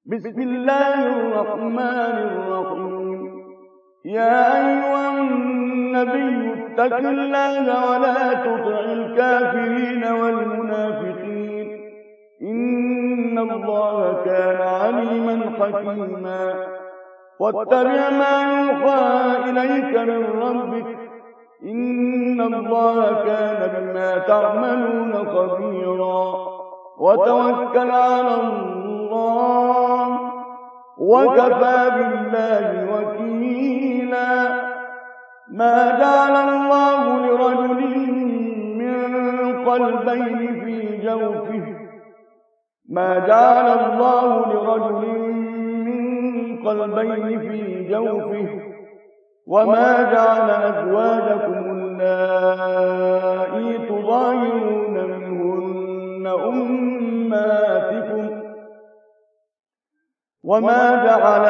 بسم الله الرحمن الرحيم. يا أيها النبي اتق الله ولا تطع الكافرين والمنافقين، إن الله كان عليما حكيما. واتبع ما يوحى إليك من ربك، إن الله كان بما تعملون خبيرا. وتوكل على الله، وكفى بالله وكيلا. ما جعل الله لرجل من قلبين في جوفه، وما جعل أزواجكم اللائي تظاهرون منهن أمهاتكم، وما جعل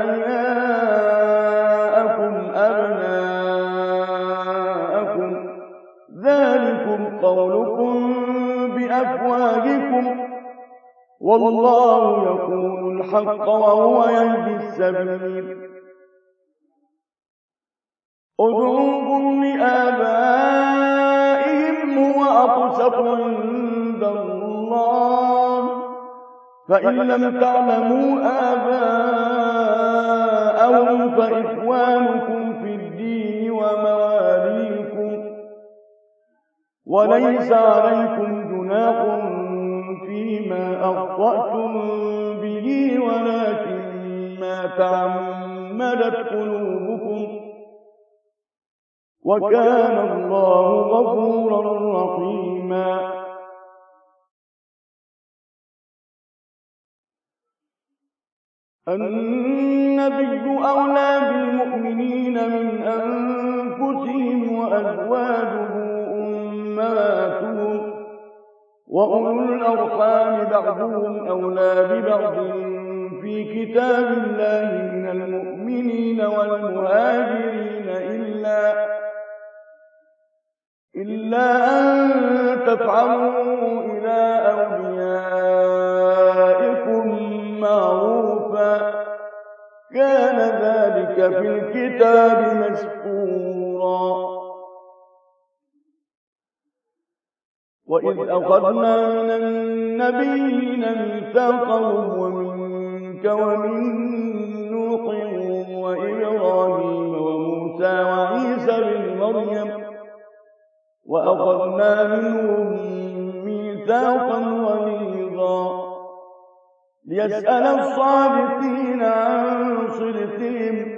أدعياءكم أبناءكم، ذلكم قولكم بأفواهكم، والله يقول الحق وهو يهدي السبيل. ادعوهم لآبائهم هو أقسط عند الله، فإن لم تعلموا آباءهم فإخوانكم في الدين ومواليكم، وليس عليكم جناح فيما أخطأتم به ولكن ما تعمدت قلوبكم، وكان الله غفورا رحيما. النبي أولى بالمؤمنين من أنفسهم، وأزواجه أمهاتهم، وأولو الأرحام بعضهم أولى ببعض في كتاب الله من المؤمنين والمهاجرين إلا أن تفعلوا إلى أوليائكم معروفا، كان ذلك في الكتاب مسطورا. وإذ أخذنا من النبيين ميثاقهم ومنك ومن نوح وإبراهيم وموسى وعيسى بن مريم، وأخذنا منهم ميثاقا غليظا، ليسأل الصادقين عن صدقهم،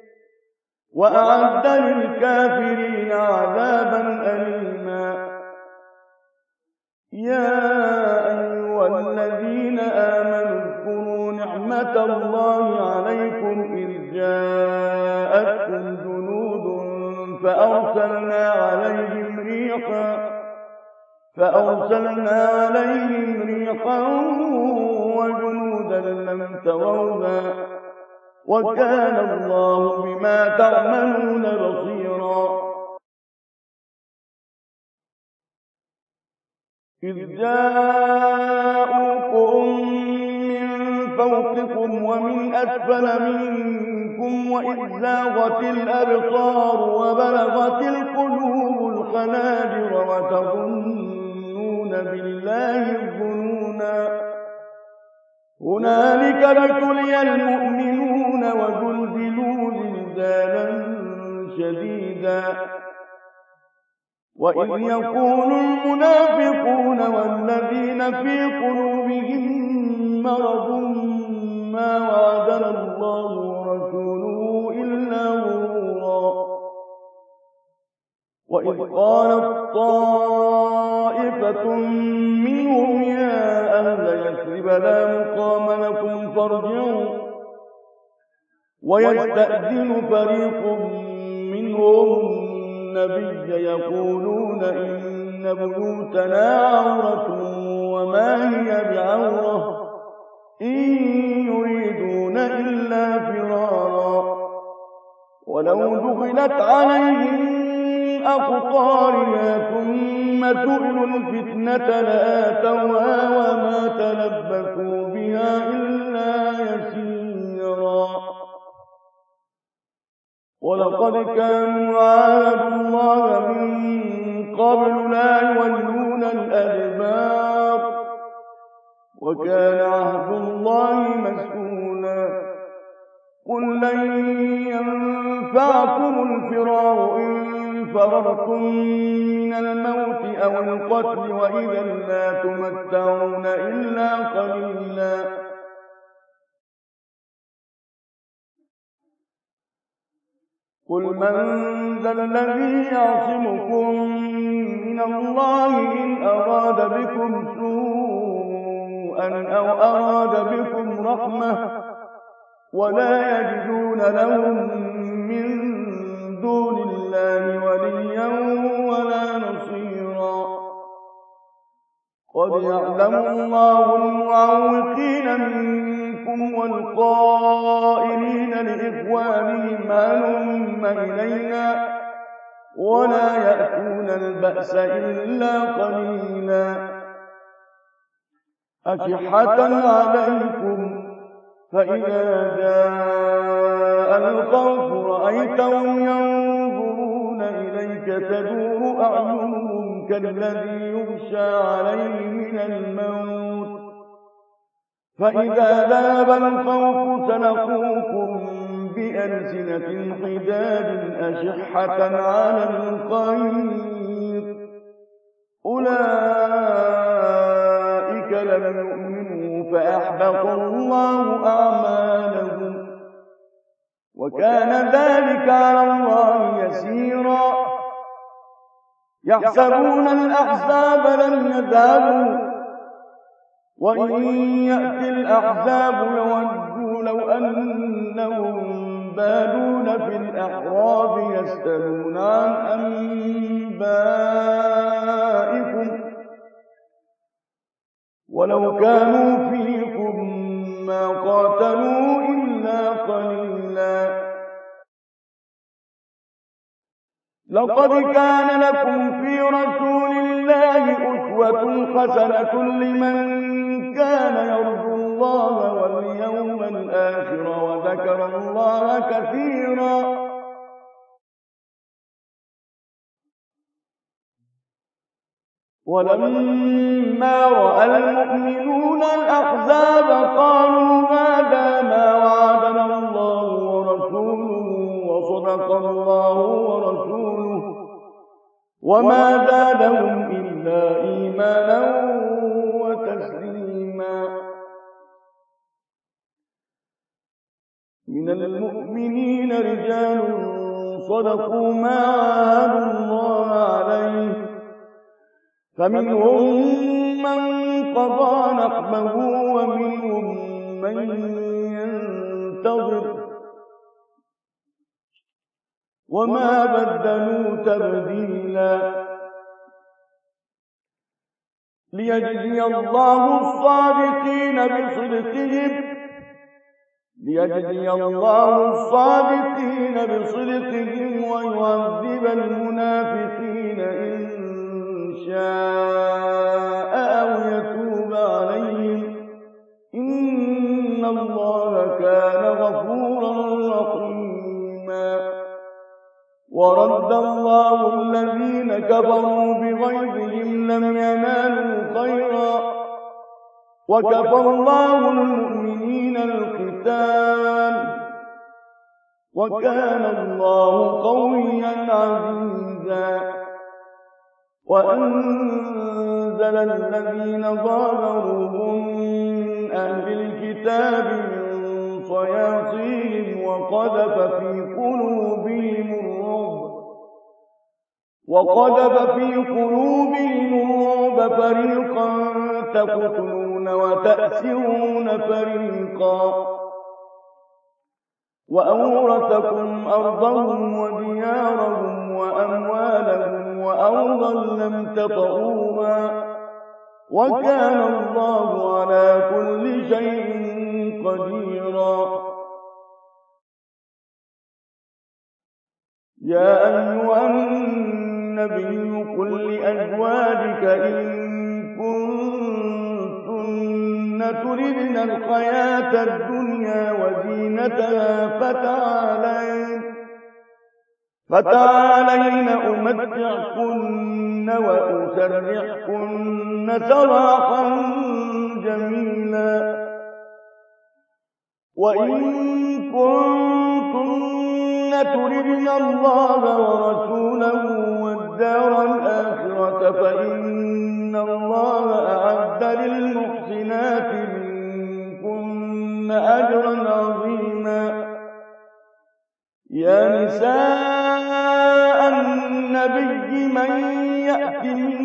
وأعد للكافرين عذابا أليما. يا أيها الذين آمنوا اذكروا نعمة الله عليكم إذ جاءتكم جنود فأرسلنا عليهم ريحا وجنودا لم تروها، وكان الله بما تعملون بصيرا. إذ جاءوكم من فوقكم ومن أسفل منكم، وإذ زاغت الأبصار وبلغت القلوب الحناجر وتظنون بالله الظنونا. هنالك ابتلي المؤمنون وزلزلوا زلزالا شديدا. وإذ يقول المنافقون والذين في قلوبهم مرض ما وعدنا الله ورسوله إلا غرورا. وإذ قالت طائفة منهم يا أهل يثرب لا مقام لكم فارجعوا، ويستأذن فريق منهم النبي يقولون إن بيوتنا عورة وما هي بعورة إن يريدون إلا فرارا. ولو دخلت عليهم أقطارها ثم سئلوا الفتنة لآتوها وما تلبثوا بها إلا ولقد كانوا عاهدوا الله من قبل لا يولون الأدبار وكان عهد الله مسؤولا قل لن ينفعكم الفرار إن فررتم من الموت أو القتل وإذا لا تمتعون إلا قليلا قل من ذا الذي يعصمكم من الله إن أراد بكم سوءا أو أراد بكم رحمة ولا يجدون لهم من دون الله وليا ولا نصيرا قد يعلم الله المعوقين منكم والقائلين لإخوانهم هلم إلينا ولا يأتون البأس إلا قليلا أشحة عليكم فإذا جاء الخوف رأيتهم ينظرون إليك تدور أعينهم كالذي يغشى عليه من الموت فإذا ذهب الخوف سلقوكم بألسنة حداد أشحة على الخير أولئك لم يؤمنوا فأحبط الله أعمالهم وكان ذلك على الله يسيرا يحسبون الأحزاب لم يذهبوا وإن يأتي الأحزاب يودوا لو أنهم بادون في الأحراب يسألون عن أنبائكم ولو كانوا فيكم ما قاتلوا إلا قليلا لقد كان لكم في رسول الله أسوة حسنة لمن كان يرجو الله واليوم الآخر وذكر الله كثيرا ولما رأى المؤمنون الأحزاب قالوا هذا ما وعدنا الله ورسوله وصدق الله ورسوله وما زادهم إلا إيمانا وتسليما من المؤمنين رجال صدقوا ما عاهدوا الله عليه فمنهم من قضى نحبه ومنهم من ينتظر وما بدلوا تبديلا ليجزي الله الصادقين بصدقهم ويعذب المنافقين إن شاء أو يتوب عليهم إن الله كان غفورا رحيما ورد الله الذين كفروا بغيظهم لم ينالوا خيرا وكفى الله المؤمنين القتال وكان الله قويا عزيزا وأنزل الذين ظاهروهم من أهل الكتاب من صياصيهم وقذف في قلوبهم الرعب فريقا تقتلون وتأسرون فريقا وأورثكم أرضهم وديارهم وأموالهم وأرضا لم تطئوها وكان الله على كل شيء قديرا يا أيها النبي قل لأزواجك إن كنتن تردن الحياة الدنيا وزينتها فتعالين أمتعكن وأسرحكن سراحا جميلا. وإن كنتن تردن الله ورسوله والدار الآخرة فإن الله أعد للمحسنات منكن أجرا عظيما. يا نساء النبي من يأت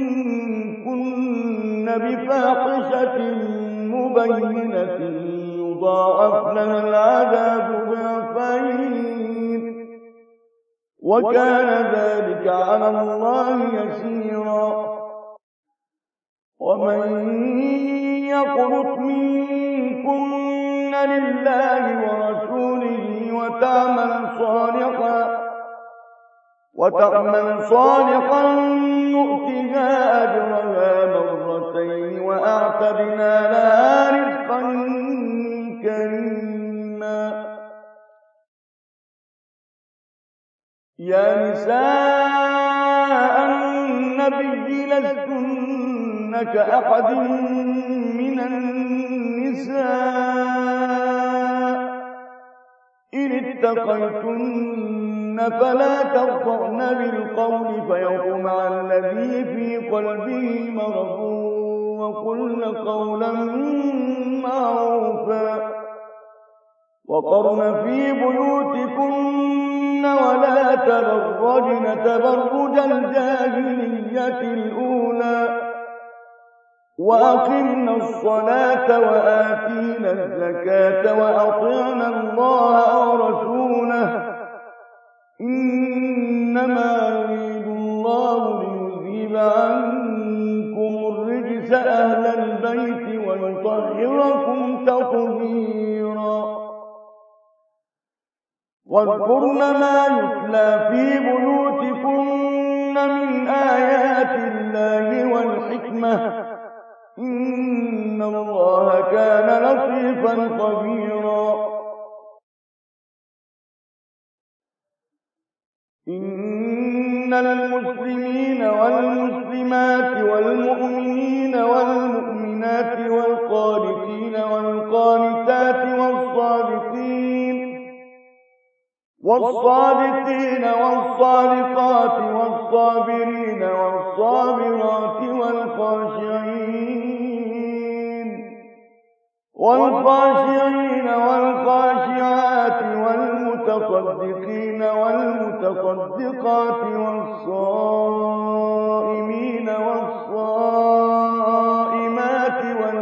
منكن بفاحشة مبينة يضاعف لها العذاب ضعفين وكان ذلك على الله يسيرا. ومن يقنط منكن لله ورسوله وتعمل صالحا نؤتها أجرها مرتين وأعتدنا لها رزقا كريما. يا نساء النبي لستن كأحد من النساء إن اتقيتن فلا تخضعن بالقول فيطمع الذي في قلبه مرض وقلن قولا معروفا. وقرن في بيوتكن ولا تبرجن تبرج الجاهلية الأولى وأقمنا الصلاة وآتينا الزكاة وأطعنا الله ورسوله إنما يريد الله ليذهب عنكم الرجس أهل البيت ويطهركم تطهيرا. واذكرن ما يتلى في بيوتكن من آيات الله والحكمة إن الله كان لطيفا خبيرا. إن المسلمين والمسلمات والمؤمنين والمؤمنات والقانتين والقانتات والصادقين والصادقات والصابرين والصابرات والخاشعين والخاشعات والمتصدقين والمتصدقات والصائمين والصائمات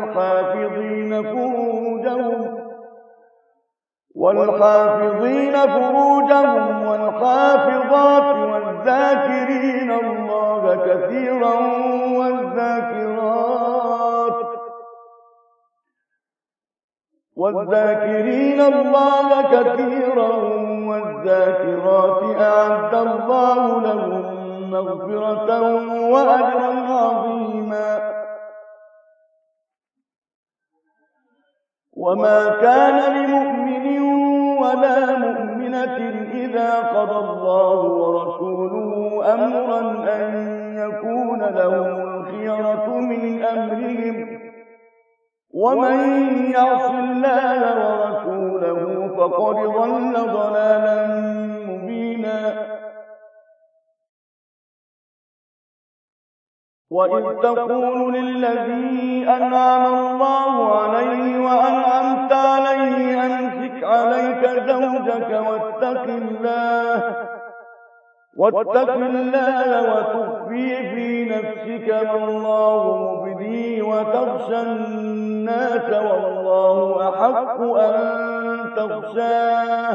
والحافظين فروجهم والحافظات والذاكرين الله كثيرا والذاكرين الله كثيرا والذاكرات أعد الله لهم مغفرة وأجرا عظيما. وما كان لمؤمن ولا مؤمنة إذا قضى الله ورسوله أمرا أن يكون لهم الخيرة من أمرهم ومن يعص الله ورسوله فقد ضل ضلالا مبينا. وإذ تقول للذي أنعم الله عليه وأنعمت عليه أمسك عليك زوجك واتق الله وتخفي في نفسك ما الله مبديه وتخشى الناس والله أحق أن تخشاه.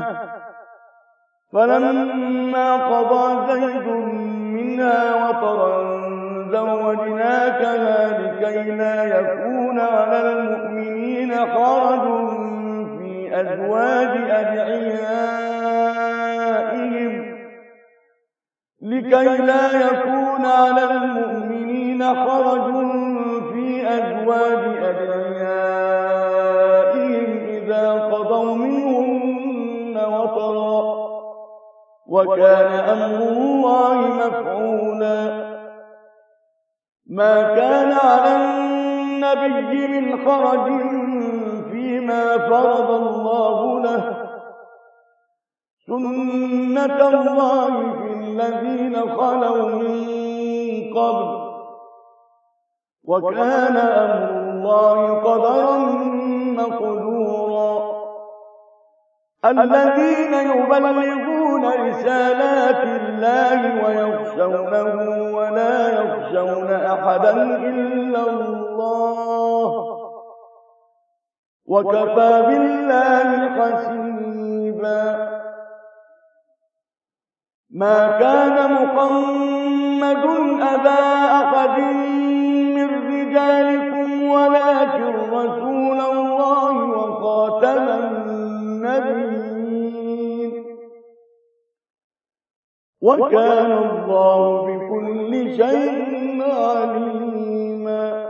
فلما قضى زيد منها وطرا زوجناكها لكي لا يكون على المؤمنين حرج في أزواج أدعيائهم إذا قضوا منهن وطرا وكان أمر الله مفعولا. ما كان على النبي من حرج فيما فرض الله له، سنة الله في الذين خلوا من قبل، وكان أمر الله قدرا مقدورا. الذين يبلغون رسالات الله ويخشونه ولا يخشون أحدا إلا الله، وكفى بالله حسيبا. ما كان محمد أبا أحد من رجالكم ولكن رسول الله وخاتم النبيين، وكان الله بكل شيء عليما.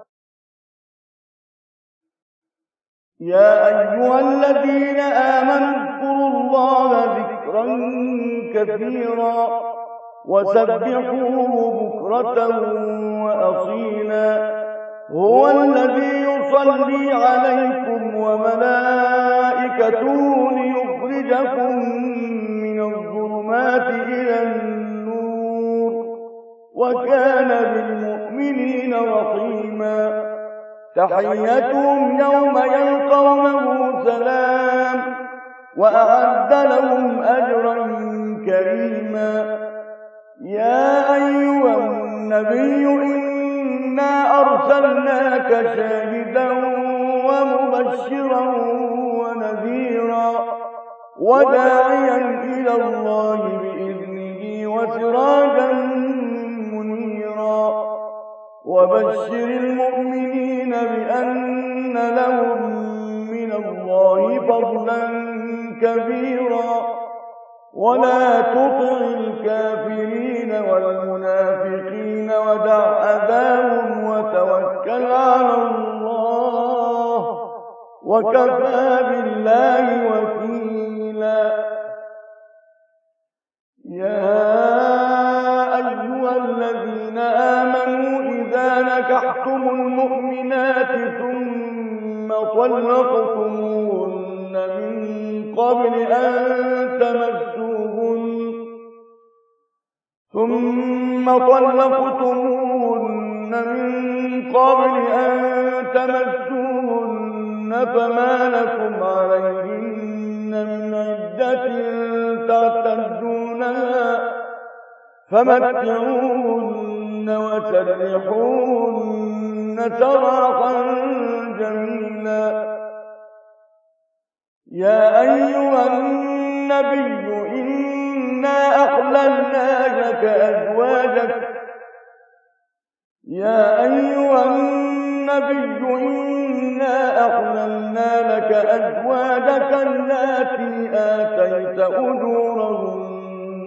يا أيها الذين آمنوا اذكروا الله ذكرا كثيرا وسبحوه بكرة وأصيلا. هو الذي يصلي عليكم وملائكته ليخرجكم من الظلمات إلى النور، وكان بالمؤمنين رحيما. تحيتهم يوم يلقونه سلام، وأعد لهم أجرا كريما. يا أيها النبي إنا أرسلناك شاهدا ومبشرا ونذيرا وداعيا إلى الله بإذنه وسراجا منيرا. وبشر المؤمنين بأن لهم من الله فضلا كبيرا. ولا تطع الكافرين والمنافقين ودع أذاهم وتوكل على الله، وكفى بالله وكيلا. يا أيها الذين آمنوا إذا نكحتم المؤمنات ثم طلقتموهن من قبل أن تمسوهن فما لكم عليهن من عدة تعتدونها، فمتعوهن وسرحوهن سراحا جميلا. يا أيها النبي إنا أحللنا لك أزواجك اللاتي آتيت أجورهن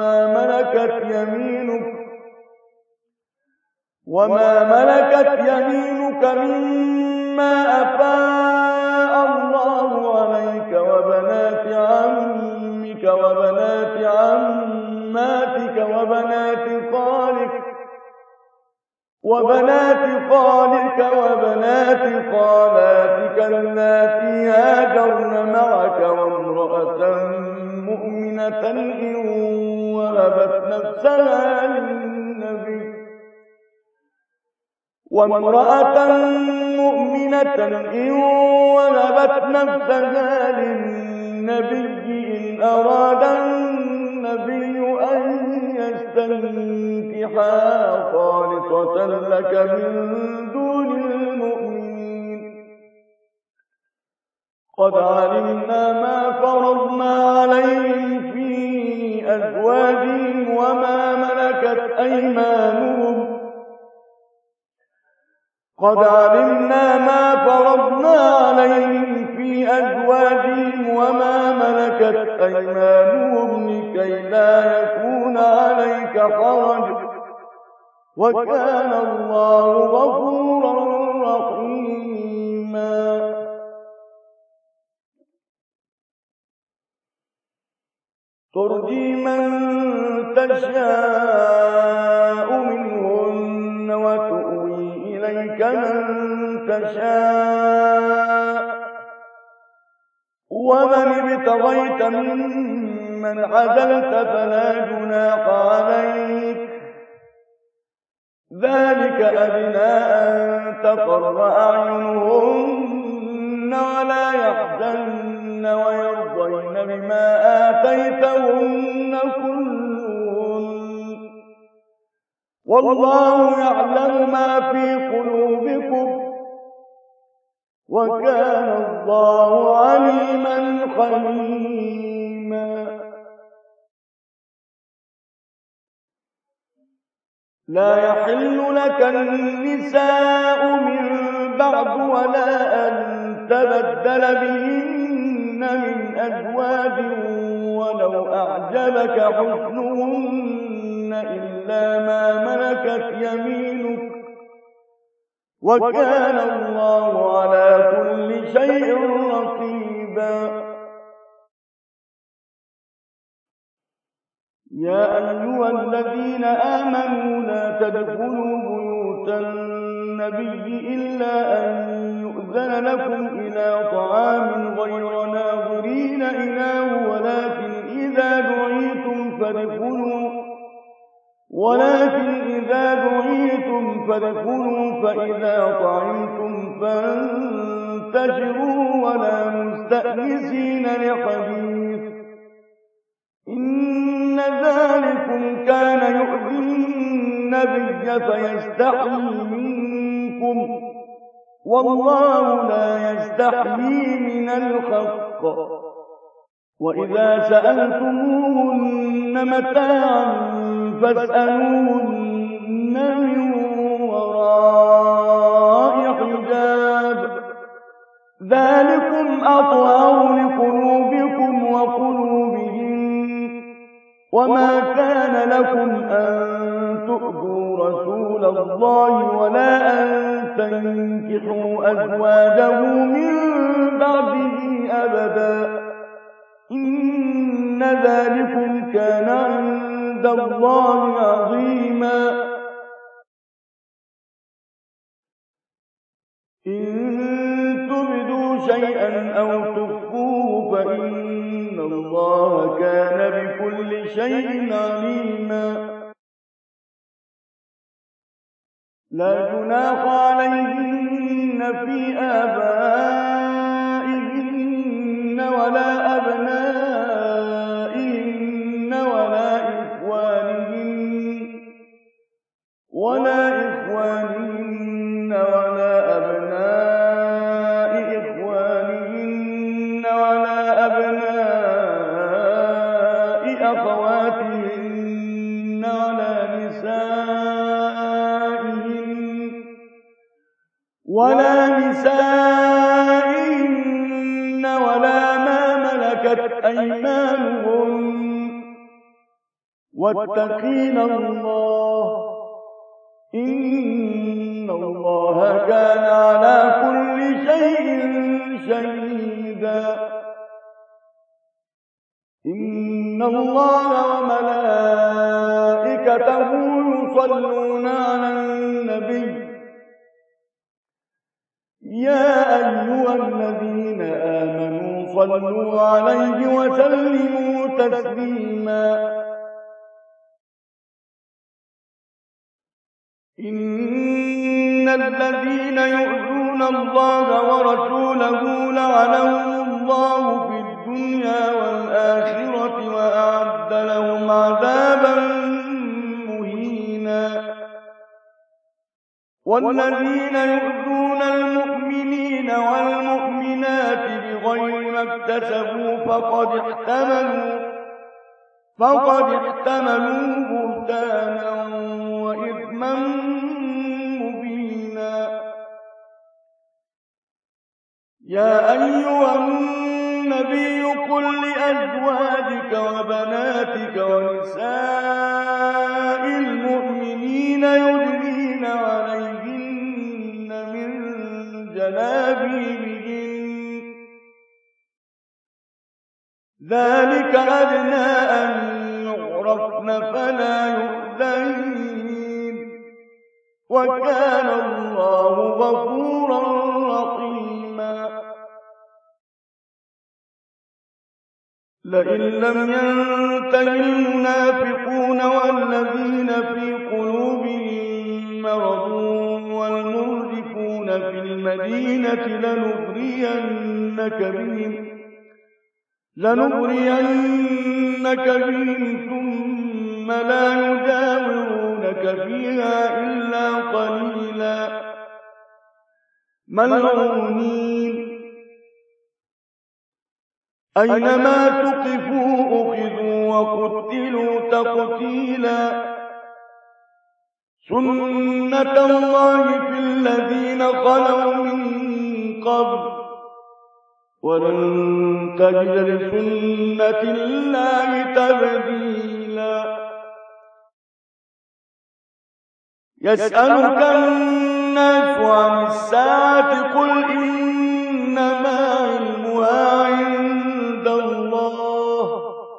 وما ملكت يمينك مما أفاء الله عليك، وبنات عمك وبنات عماتك وبنات خالك وبنات خالاتك اللاتي هاجرن معك، وامرأة مؤمنة إن وهبت نفسها للنبي إن أراد النبي أن يستنكحها خالصة لك من دون المؤمنين. قد علمنا ما فرضنا عليهم في أزواجهم وما ملكت أيمانهم لكي لا يكون عليك حرج، وكان الله غفورا رحيما. ترجي من تشاء منهن وتؤوي إليك من تشاء ومن ابتغيت ممن عزلت فلا جناح عليك ذلك أدنى أن تقر أعينهن ولا يحزن ويرضين بما آتيتهن كلهن والله يعلم ما في قلوبكم وكان الله عليما حليما لا يحل لك النساء من بعد ولا أن تبدل بهن من أزواج ولو أعجبك حسنهن إلا ما ملكت يمينك وكان الله على كل شيء رقيبا يا أيها الذين آمنوا لا تدخلوا بيوت النبي إلا أن يؤذن لكم إلى طعام غير ناظرين إناه ولكن إذا دعيتم فادخلوا فإذا طعمتم فانتشروا ولا مستأنسين لحديث إن ذلكم كان يؤذي النبي فيستحيي منكم والله لا يستحيي من الحق وإذا سألتموهن متاعا فاسألوهن من وراء حجاب ذلكم أطهر لقلوبكم وقلوبهم وما كان لكم أن تؤذوا رسول الله ولا أن تنكحوا أزواجه من بعده أبدا إن ذلكم كان عند الله عظيما إن تبدوا شيئا أو تخفوه فإن الله كان بكل شيء عليما لا جناح عليهن في آبائهن ولا أبنائهن ولا إخوانهن ولا أبناء إخوانهن ولا أبناء أخواتهن ولا نسائهن ولا ما ملكت أيمانهن واتقين الله إن الله كان على كل شيء شهيدا إن الله وملائكته يصلون على النبي يا أيها الذين آمنوا صلوا عليه وسلموا تسليما إن الذين يؤذون الله ورسوله لعنهم الله في الدنيا والآخرة وأعد لهم عذابا مهينا والذين يؤذون المؤمنين والمؤمنات بغير ما اكتسبوا فقد احتملوا بهتانا وإثما مبينا يا أيها النبي قل لأزواجك وبناتك ونساء المؤمنين يدنين عليهن من جلابيبهن ذلك أدنى أن يعرفن فلا يؤذين وكان الله غفورا رحيما لئن لم ينته المنافقون والذين في قلوبهم مرض والمرجفون في المدينة لنغرينك بهم ثم لا يجاورونك فيها إلا قليلا ملعونين أينما ثقفوا أخذوا وقتلوا تقتيلا سنة الله في الذين خلوا من قبل ولن تجد لسنة الله تبديلا يسألك الناس عن الساعة قل إنما علمها عند الله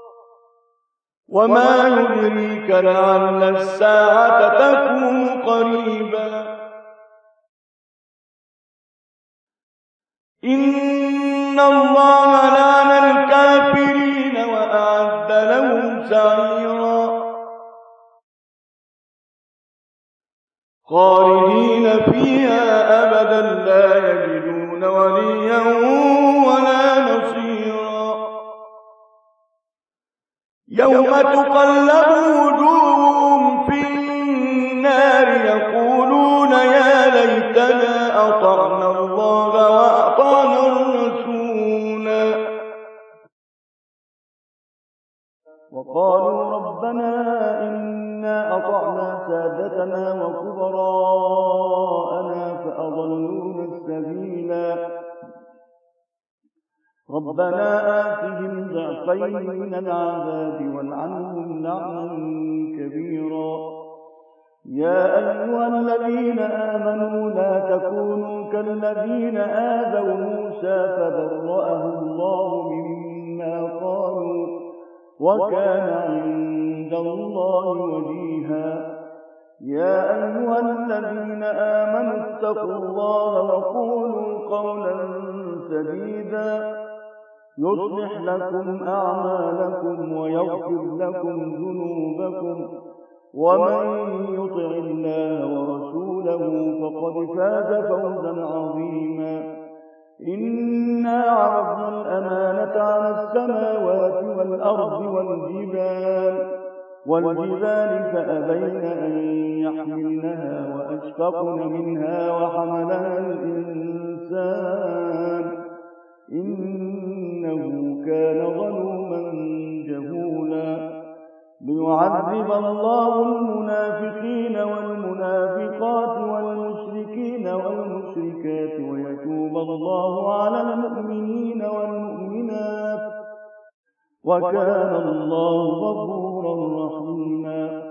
وما يدريك لعل الساعة تكون قريبا إن الله لعن الكافرين وأعد لهم سعيرا خالدين فيها أبدا لا يجدون وليا ولا نصيرا يوم تقلب وجوههم في النار يقولون يا ليتنا أطعنا الله وأطعنا الرسولا وقالوا ربنا إنا أطعنا سادتنا وكبراءنا فأضلونا السبيلا ربنا آتهم ضعفين من العذاب والعنهم لعنا كبيرا يا أيها الذين آمنوا لا تكونوا كالذين آذوا موسى فبرأه الله مما قالوا وكان عند الله وجيها يا أيها الذين آمنوا اتقوا الله وقولوا قولا سديدا يصلح لكم أعمالكم ويغفر لكم ذنوبكم ومن يطع الله ورسوله فقد فاز فوزا عظيما إنا عرضنا الأمانة على السماوات والأرض والجبال فأبين أن يحملنها وأشفقن منها وحملها الإنسان إنه كان ظلوما جهولا ليعذب الله المنافقين والمنافقات والمشركين والمشركات ويتوب الله على المؤمنين والمؤمنات وكان الله غفورا رحيما